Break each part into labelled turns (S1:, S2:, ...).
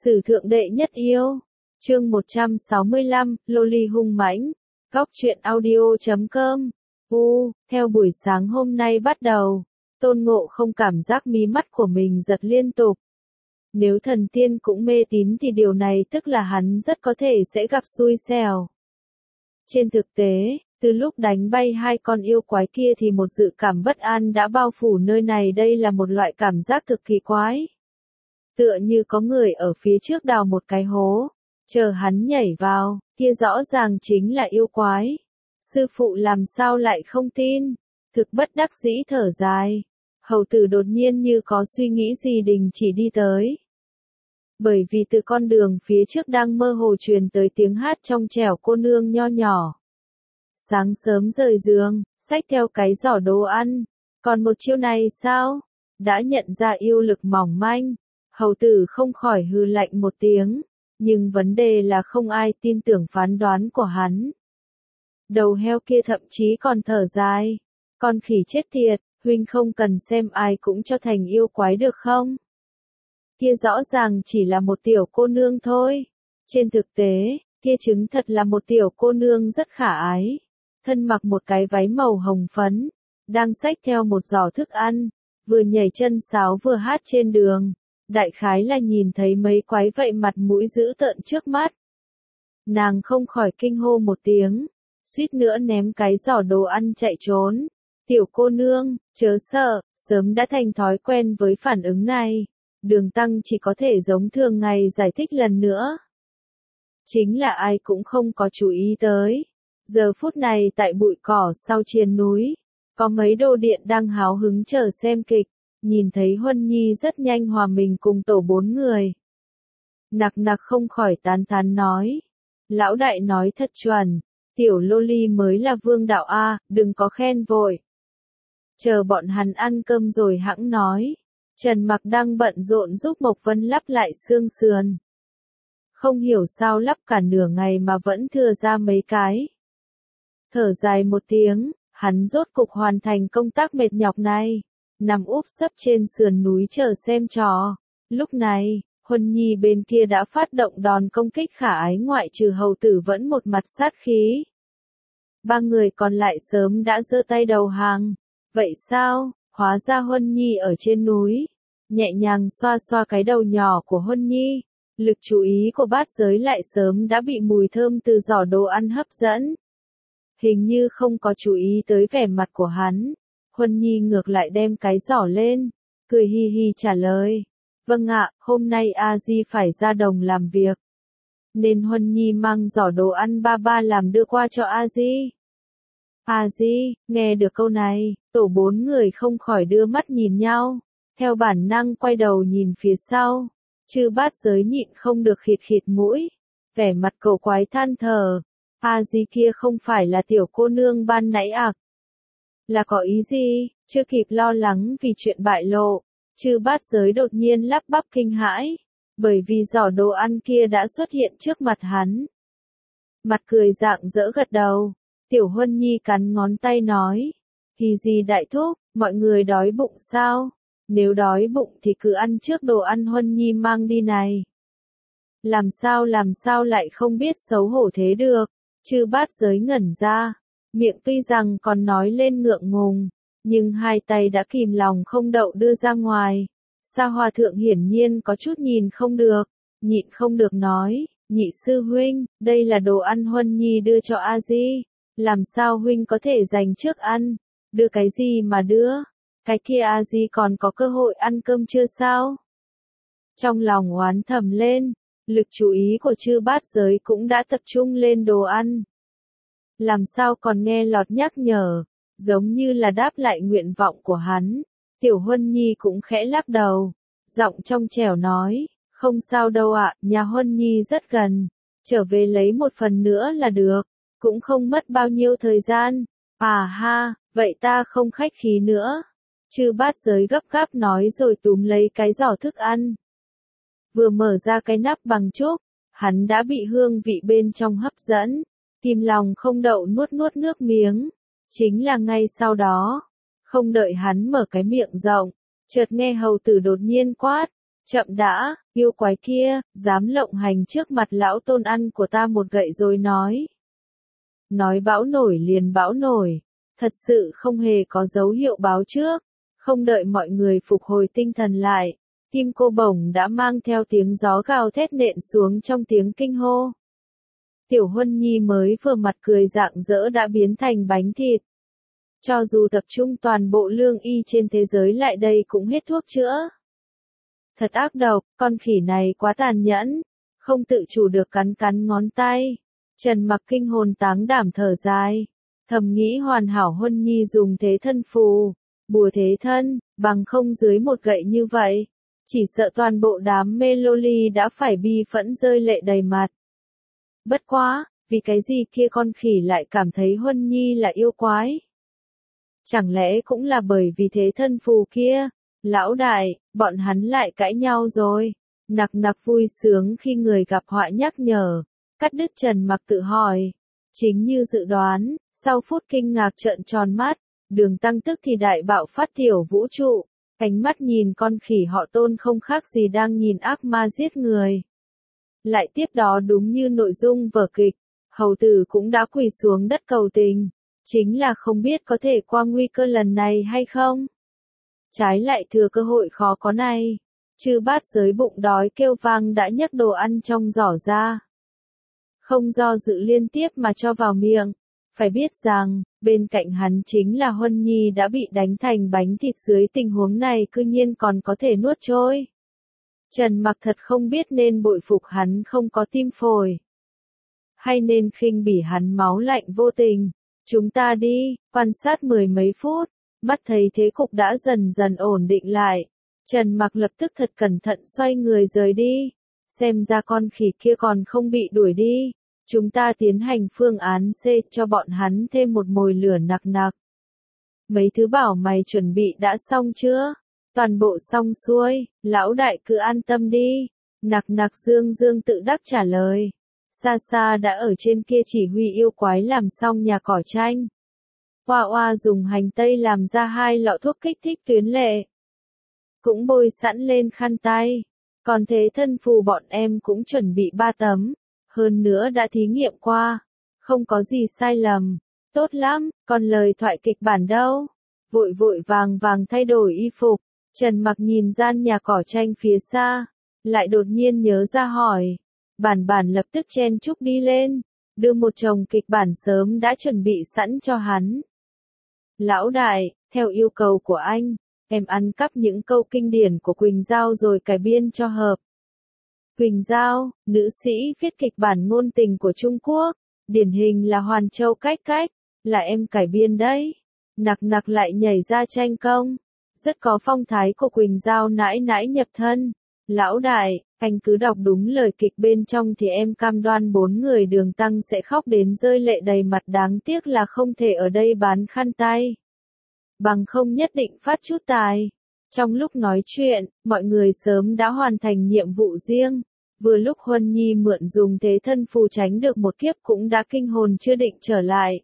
S1: Sử thượng đệ nhất yêu. Chương 165, Loli hung mãnh. Góc truyện audio.com. Theo buổi sáng hôm nay bắt đầu, Tôn Ngộ không cảm giác mí mắt của mình giật liên tục. Nếu thần tiên cũng mê tín thì điều này tức là hắn rất có thể sẽ gặp xui xẻo. Trên thực tế, từ lúc đánh bay hai con yêu quái kia thì một dự cảm bất an đã bao phủ nơi này. Đây là một loại cảm giác cực kỳ quái. Tựa như có người ở phía trước đào một cái hố, chờ hắn nhảy vào, kia rõ ràng chính là yêu quái. Sư phụ làm sao lại không tin? Thực bất đắc dĩ thở dài. Hầu tử đột nhiên như có suy nghĩ gì đình chỉ đi tới. Bởi vì từ con đường phía trước đang mơ hồ truyền tới tiếng hát trong trẻo cô nương nho nhỏ. Sáng sớm rời giường, xách theo cái giỏ đồ ăn. Còn một chiêu này sao? Đã nhận ra yêu lực mỏng manh. Hầu tử không khỏi hừ lạnh một tiếng. Nhưng vấn đề là không ai tin tưởng phán đoán của hắn. Đầu heo kia thậm chí còn thở dài. Con khỉ chết tiệt, huynh không cần xem ai cũng cho thành yêu quái được không? Kia rõ ràng chỉ là một tiểu cô nương thôi. Trên thực tế, kia chứng thật là một tiểu cô nương rất khả ái. Thân mặc một cái váy màu hồng phấn, đang xách theo một giỏ thức ăn, vừa nhảy chân sáo vừa hát trên đường. Đại khái là nhìn thấy mấy quái vậy mặt mũi dữ tợn trước mắt. Nàng không khỏi kinh hô một tiếng, suýt nữa ném cái giỏ đồ ăn chạy trốn. Tiểu cô nương, chớ sợ, sớm đã thành thói quen với phản ứng này. Đường Tăng chỉ có thể giống thường ngày giải thích lần nữa. Chính là ai cũng không có chú ý tới. Giờ phút này tại bụi cỏ sau triền núi, có mấy đồ điện đang háo hứng chờ xem kịch. Nhìn thấy Huân Nhi rất nhanh hòa mình cùng tổ 4 người. Nặc nặc không khỏi tán thán nói. Lão đại nói thật chuẩn, tiểu Loli mới là vương đạo a, đừng có khen vội. Chờ bọn hắn ăn cơm rồi hẵng nói. Trần Mặc đang bận rộn giúp Mộc Vân lắp lại xương sườn. Không hiểu sao lắp cả nửa ngày mà vẫn thừa ra mấy cái. Thở dài một tiếng, hắn rốt cục hoàn thành công tác mệt nhọc này. Nằm úp sấp trên sườn núi chờ xem trò. Lúc này, Huân Nhi bên kia đã phát động đòn công kích khả ái, ngoại trừ hầu tử vẫn một mặt sát khí. Ba người còn lại sớm đã giơ tay đầu hàng. Vậy sao? Hóa ra Huân Nhi ở trên núi. Nhẹ nhàng xoa xoa cái đầu nhỏ của Huân Nhi. Lực chú ý của bát giới lại sớm đã bị mùi thơm từ giỏ đồ ăn hấp dẫn. Hình như không có chú ý tới vẻ mặt của hắn. Huân Nhi ngược lại đem cái giỏ lên, cười hi hi trả lời. Vâng ạ, hôm nay A-di phải ra đồng làm việc. Nên Huân Nhi mang giỏ đồ ăn ba ba làm đưa qua cho A-di. A-di, nghe được câu này, tổ 4 người không khỏi đưa mắt nhìn nhau. Theo bản năng quay đầu nhìn phía sau. Chư bát giới nhịn không được khịt khịt mũi. Vẻ mặt cậu quái than thở. A-di kia không phải là tiểu cô nương ban nãy à? Là có ý gì? Chưa kịp lo lắng vì chuyện bại lộ, chư bát giới đột nhiên lắp bắp kinh hãi, bởi vì giỏ đồ ăn kia đã xuất hiện trước mặt hắn. Mặt cười rạng rỡ gật đầu, tiểu Huân Nhi cắn ngón tay nói, thì gì đại thúc, mọi người đói bụng sao? Nếu đói bụng thì cứ ăn trước đồ ăn Huân Nhi mang đi này. Làm sao lại không biết xấu hổ thế được? Chư bát giới ngẩn ra. Miệng tuy rằng còn nói lên ngượng ngùng, nhưng hai tay đã kìm lòng không đậu đưa ra ngoài. Sa Hòa Thượng hiển nhiên có chút nhìn không được, nhịn không được nói, nhị sư huynh, đây là đồ ăn Huân Nhi đưa cho A-di, làm sao huynh có thể dành trước ăn, đưa cái gì mà đưa, cái kia A-di còn có cơ hội ăn cơm chưa sao? Trong lòng oán thầm lên, lực chú ý của chư bát giới cũng đã tập trung lên đồ ăn. Làm sao còn nghe lọt nhắc nhở, giống như là đáp lại nguyện vọng của hắn. Tiểu Huân Nhi cũng khẽ lắc đầu, giọng trong trẻo nói, không sao đâu ạ, nhà Huân Nhi rất gần, trở về lấy một phần nữa là được, cũng không mất bao nhiêu thời gian. À ha, vậy ta không khách khí nữa. Chư bát giới gấp gáp nói rồi túm lấy cái giỏ thức ăn. Vừa mở ra cái nắp bằng trúc, hắn đã bị hương vị bên trong hấp dẫn. Kìm lòng không đậu nuốt nước miếng. Chính là ngay sau đó, không đợi hắn mở cái miệng rộng, chợt nghe hầu tử đột nhiên quát, Chậm đã, yêu quái kia, dám lộng hành trước mặt lão tôn ăn của ta một gậy rồi nói. Nói bão nổi liền bão nổi, thật sự không hề có dấu hiệu báo trước, không đợi mọi người phục hồi tinh thần lại, Kim Cô Bổng đã mang theo tiếng gió gào thét nện xuống trong tiếng kinh hô. Tiểu Huân Nhi mới vừa mặt cười rạng rỡ đã biến thành bánh thịt. Cho dù tập trung toàn bộ lương y trên thế giới lại đây cũng hết thuốc chữa. Thật ác độc, con khỉ này quá tàn nhẫn, không tự chủ được cắn cắn ngón tay. Trần Mặc kinh hồn táng đảm thở dài, thầm nghĩ hoàn hảo Huân Nhi dùng thế thân phù, bùa thế thân, bằng không dưới một gậy như vậy, chỉ sợ toàn bộ đám mê loli đã phải bi phẫn rơi lệ đầy mặt. Bất quá, vì cái gì kia con khỉ lại cảm thấy Huân Nhi là yêu quái? Chẳng lẽ cũng là bởi vì thế thân phù kia? Lão đại, bọn hắn lại cãi nhau rồi. Nặc nặc vui sướng khi người gặp họa nhắc nhở. Cắt đứt Trần Mặc tự hỏi. Chính như dự đoán, sau phút kinh ngạc trợn tròn mắt, Đường Tăng tức thì đại bạo phát tiểu vũ trụ. Ánh mắt nhìn con khỉ họ Tôn không khác gì đang nhìn ác ma giết người. Lại tiếp đó đúng như nội dung vở kịch, hầu tử cũng đã quỳ xuống đất cầu tình. Chính là không biết có thể qua nguy cơ lần này hay không. Trái lại thừa cơ hội khó có này. Chư bát giới bụng đói kêu vang đã nhấc đồ ăn trong giỏ ra. Không do dự liên tiếp mà cho vào miệng. Phải biết rằng, bên cạnh hắn chính là Huân Nhi đã bị đánh thành bánh thịt dưới tình huống này cư nhiên còn có thể nuốt trôi. Trần Mặc thật không biết nên bội phục hắn không có tim phổi. Hay nên khinh bỉ hắn máu lạnh vô tình. Chúng ta đi, quan sát mười mấy phút, mắt thấy thế cục đã dần dần ổn định lại. Trần Mặc lập tức thật cẩn thận xoay người rời đi. Xem ra con khỉ kia còn không bị đuổi đi. Chúng ta tiến hành phương án C cho bọn hắn thêm một mồi lửa nặc nặc. Mấy thứ bảo mày chuẩn bị đã xong chưa? Toàn bộ xong xuôi, lão đại cứ an tâm đi. Nặc nặc dương dương tự đắc trả lời. Xa xa đã ở trên kia chỉ huy yêu quái làm xong nhà cỏ tranh. Hoa Hoa dùng hành tây làm ra 2 lọ thuốc kích thích tuyến lệ. Cũng bôi sẵn lên khăn tay. Còn thế thân phù bọn em cũng chuẩn bị 3 tấm. Hơn nữa đã thí nghiệm qua. Không có gì sai lầm. Tốt lắm, còn lời thoại kịch bản đâu? Vội vội vàng vàng thay đổi y phục. Trần Mặc nhìn gian nhà cỏ tranh phía xa. Lại đột nhiên nhớ ra hỏi. Bản lập tức chen chúc đi lên. Đưa một chồng kịch bản sớm đã chuẩn bị sẵn cho hắn. Lão đại, theo yêu cầu của anh, em ăn cắp những câu kinh điển của Quỳnh Giao rồi cải biên cho hợp. Quỳnh Giao, nữ sĩ viết kịch bản ngôn tình của Trung Quốc, điển hình là Hoàn Châu cách cách, là em cải biên đấy. Nặc nặc lại nhảy ra tranh công, rất có phong thái của Quỳnh Giao nãi nãi nhập thân. Lão đại, anh cứ đọc đúng lời kịch bên trong thì em cam đoan 4 người Đường Tăng sẽ khóc đến rơi lệ đầy mặt, đáng tiếc là không thể ở đây bán khăn tay. Bằng không nhất định phát chút tài. Trong lúc nói chuyện, mọi người sớm đã hoàn thành nhiệm vụ riêng. Vừa lúc Huân Nhi mượn dùng thế thân phù tránh được một kiếp cũng đã kinh hồn chưa định trở lại.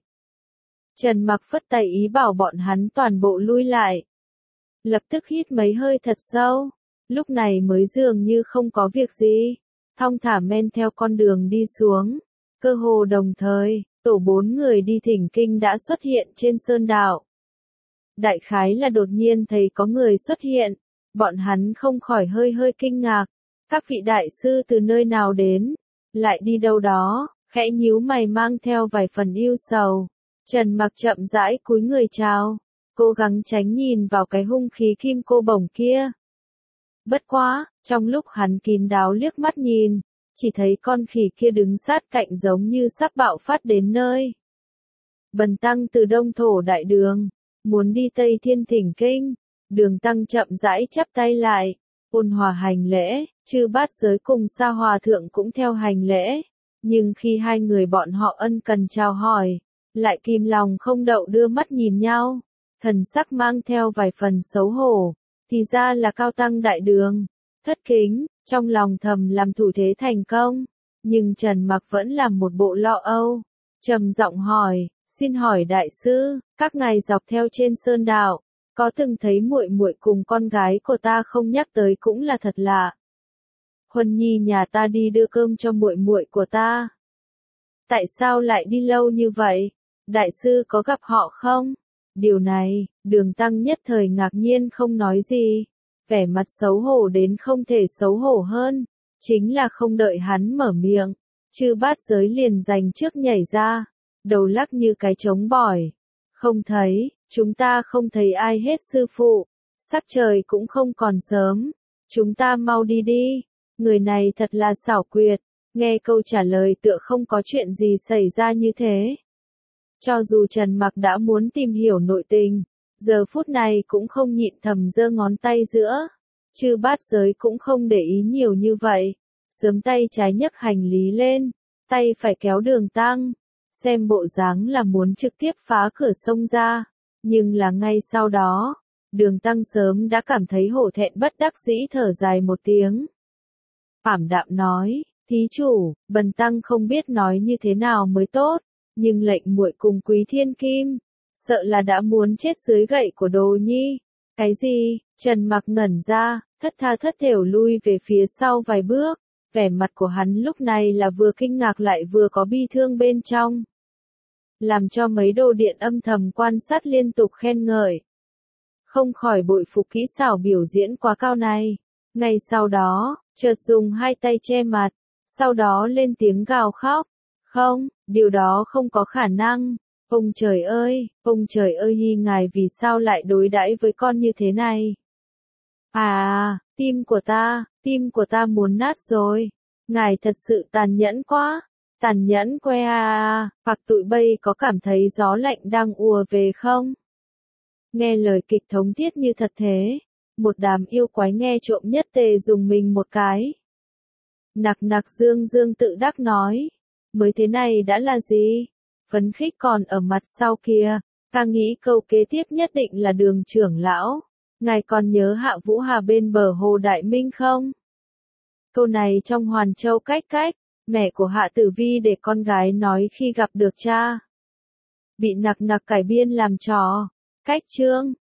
S1: Trần Mặc phất tay ý bảo bọn hắn toàn bộ lui lại. Lập tức hít mấy hơi thật sâu. Lúc này mới dường như không có việc gì. Thong thả men theo con đường đi xuống. Cơ hồ đồng thời, tổ 4 người đi thỉnh kinh đã xuất hiện trên sơn đạo. Đại khái là đột nhiên thấy có người xuất hiện. Bọn hắn không khỏi hơi hơi kinh ngạc. Các vị đại sư từ nơi nào đến? Lại đi đâu đó? Khẽ nhíu mày mang theo vài phần ưu sầu. Trần Mặc chậm rãi cúi người chào. Cố gắng tránh nhìn vào cái hung khí kim cô bổng kia. Bất quá, trong lúc hắn kín đáo liếc mắt nhìn, chỉ thấy con khỉ kia đứng sát cạnh giống như sắp bạo phát đến nơi. Bần tăng từ Đông Thổ Đại Đường, muốn đi Tây Thiên thỉnh kinh. Đường Tăng chậm rãi chắp tay lại, ôn hòa hành lễ, chư bát giới cùng Sa Hòa Thượng cũng theo hành lễ. Nhưng khi hai người bọn họ ân cần chào hỏi, lại kìm lòng không đậu đưa mắt nhìn nhau, thần sắc mang theo vài phần xấu hổ. Thì ra là cao tăng đại đường. Thất kính, trong lòng thầm làm thủ thế thành công. Nhưng Trần Mặc vẫn làm một bộ lo âu. Trầm giọng hỏi, xin hỏi đại sư, các ngài dọc theo trên sơn đạo, Có từng thấy muội muội cùng con gái của ta không nhắc tới cũng là thật lạ. Huân Nhi nhà ta đi đưa cơm cho muội muội của ta. Tại sao lại đi lâu như vậy? Đại sư có gặp họ không? Điều này, Đường Tăng nhất thời ngạc nhiên không nói gì. Vẻ mặt xấu hổ đến không thể xấu hổ hơn. Chính là không đợi hắn mở miệng. Chư Bát Giới liền giành trước nhảy ra. Đầu lắc như cái trống bỏi. Không thấy, chúng ta không thấy ai hết sư phụ. Sắc trời cũng không còn sớm. Chúng ta mau đi đi. Người này thật là xảo quyệt. Nghe câu trả lời tựa không có chuyện gì xảy ra như thế. Cho dù Trần Mặc đã muốn tìm hiểu nội tình, giờ phút này cũng không nhịn thầm giơ ngón tay giữa. Chư Bát Giới cũng không để ý nhiều như vậy. Sớm tay trái nhấc hành lý lên, tay phải kéo Đường Tăng. Xem bộ dáng là muốn trực tiếp phá cửa xông ra. Nhưng là ngay sau đó, Đường Tăng sớm đã cảm thấy hổ thẹn bất đắc dĩ thở dài một tiếng. Ảm đạm nói, thí chủ, bần tăng không biết nói như thế nào mới tốt, nhưng lệnh muội cùng Quý Thiên Kim, sợ là đã muốn chết dưới gậy của Đồ Nhi. Cái gì? Trần Mặc ngẩn ra, thất tha thất thểu lui về phía sau vài bước, vẻ mặt của hắn lúc này là vừa kinh ngạc lại vừa có bi thương bên trong. Làm cho mấy đồ điện âm thầm quan sát liên tục khen ngợi. Không khỏi bội phục kỹ xảo biểu diễn quá cao này. Ngay sau đó, chợt dùng hai tay che mặt, sau đó lên tiếng gào khóc. Không, điều đó không có khả năng. Ông trời ơi Nhi ngài vì sao lại đối đãi với con như thế này? À, tim của ta muốn nát rồi. Ngài thật sự tàn nhẫn quá. Tàn nhẫn que à, hoặc tụi bây có cảm thấy gió lạnh đang ùa về không? Nghe lời kịch thống thiết như thật thế, một đám yêu quái nghe trộm nhất tề dùng mình một cái. Nặc nặc Dương Dương tự đắc nói, mới thế này đã là gì? Phấn khích còn ở mặt sau kia, ta nghĩ câu kế tiếp nhất định là Đường trưởng lão. Ngài còn nhớ Hạ Vũ Hà bên bờ hồ Đại Minh không? Câu này trong Hoàn Châu cách, mẹ của Hạ Tử Vi để con gái nói khi gặp được cha. Bị nặc nặc cải biên làm trò. Cách chương